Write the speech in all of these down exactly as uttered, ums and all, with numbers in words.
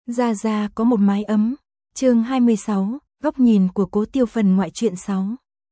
Gia Gia có một mái ấm. Chương hai mươi sáu, góc nhìn của Cố Tiêu phần ngoại truyện sáu.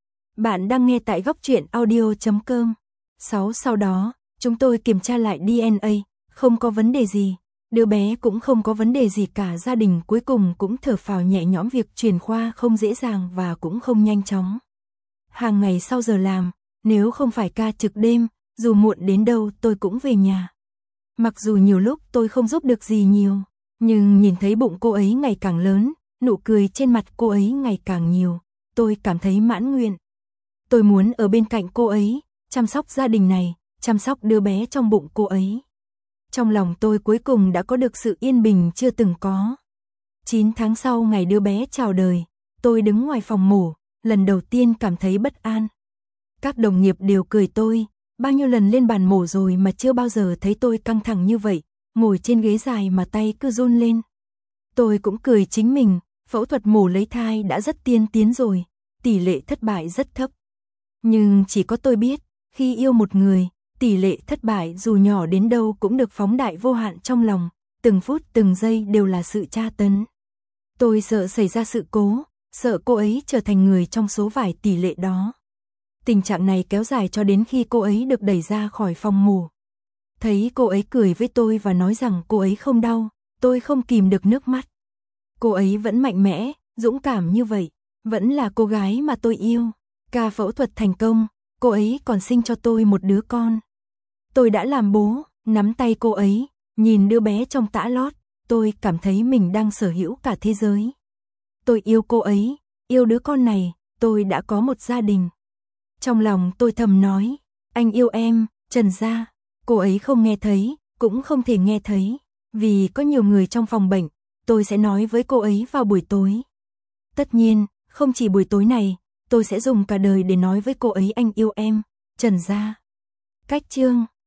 Bạn đang nghe tại góc truyện audio chấm com. sáu Sau đó, chúng tôi kiểm tra lại đê en a, không có vấn đề gì. Đứa bé cũng không có vấn đề gì cả, gia đình cuối cùng cũng thở phào nhẹ nhõm, việc chuyển khoa không dễ dàng và cũng không nhanh chóng. Hàng ngày sau giờ làm, nếu không phải ca trực đêm, dù muộn đến đâu tôi cũng về nhà. Mặc dù nhiều lúc tôi không giúp được gì nhiều, nhưng nhìn thấy bụng cô ấy ngày càng lớn, nụ cười trên mặt cô ấy ngày càng nhiều, tôi cảm thấy mãn nguyện. Tôi muốn ở bên cạnh cô ấy, chăm sóc gia đình này, chăm sóc đứa bé trong bụng cô ấy. Trong lòng tôi cuối cùng đã có được sự yên bình chưa từng có. chín tháng sau ngày đứa bé chào đời, tôi đứng ngoài phòng mổ, lần đầu tiên cảm thấy bất an. Các đồng nghiệp đều cười tôi, bao nhiêu lần lên bàn mổ rồi mà chưa bao giờ thấy tôi căng thẳng như vậy, ngồi trên ghế dài mà tay cứ run lên. Tôi cũng cười chính mình, phẫu thuật mổ lấy thai đã rất tiên tiến rồi, tỷ lệ thất bại rất thấp. Nhưng chỉ có tôi biết, khi yêu một người, tỷ lệ thất bại dù nhỏ đến đâu cũng được phóng đại vô hạn trong lòng, từng phút từng giây đều là sự tra tấn. Tôi sợ xảy ra sự cố, sợ cô ấy trở thành người trong số vài tỷ lệ đó. Tình trạng này kéo dài cho đến khi cô ấy được đẩy ra khỏi phòng mổ. Thấy cô ấy cười với tôi và nói rằng cô ấy không đau, tôi không kìm được nước mắt. Cô ấy vẫn mạnh mẽ, dũng cảm như vậy, vẫn là cô gái mà tôi yêu. Ca phẫu thuật thành công, cô ấy còn sinh cho tôi một đứa con. Tôi đã làm bố, nắm tay cô ấy, nhìn đứa bé trong tã lót, tôi cảm thấy mình đang sở hữu cả thế giới. Tôi yêu cô ấy, yêu đứa con này, tôi đã có một gia đình. Trong lòng tôi thầm nói, anh yêu em, Trần Gia. Cô ấy không nghe thấy, cũng không thể nghe thấy, vì có nhiều người trong phòng bệnh, tôi sẽ nói với cô ấy vào buổi tối. Tất nhiên, không chỉ buổi tối này, tôi sẽ dùng cả đời để nói với cô ấy anh yêu em, Trần Gia. Cách chương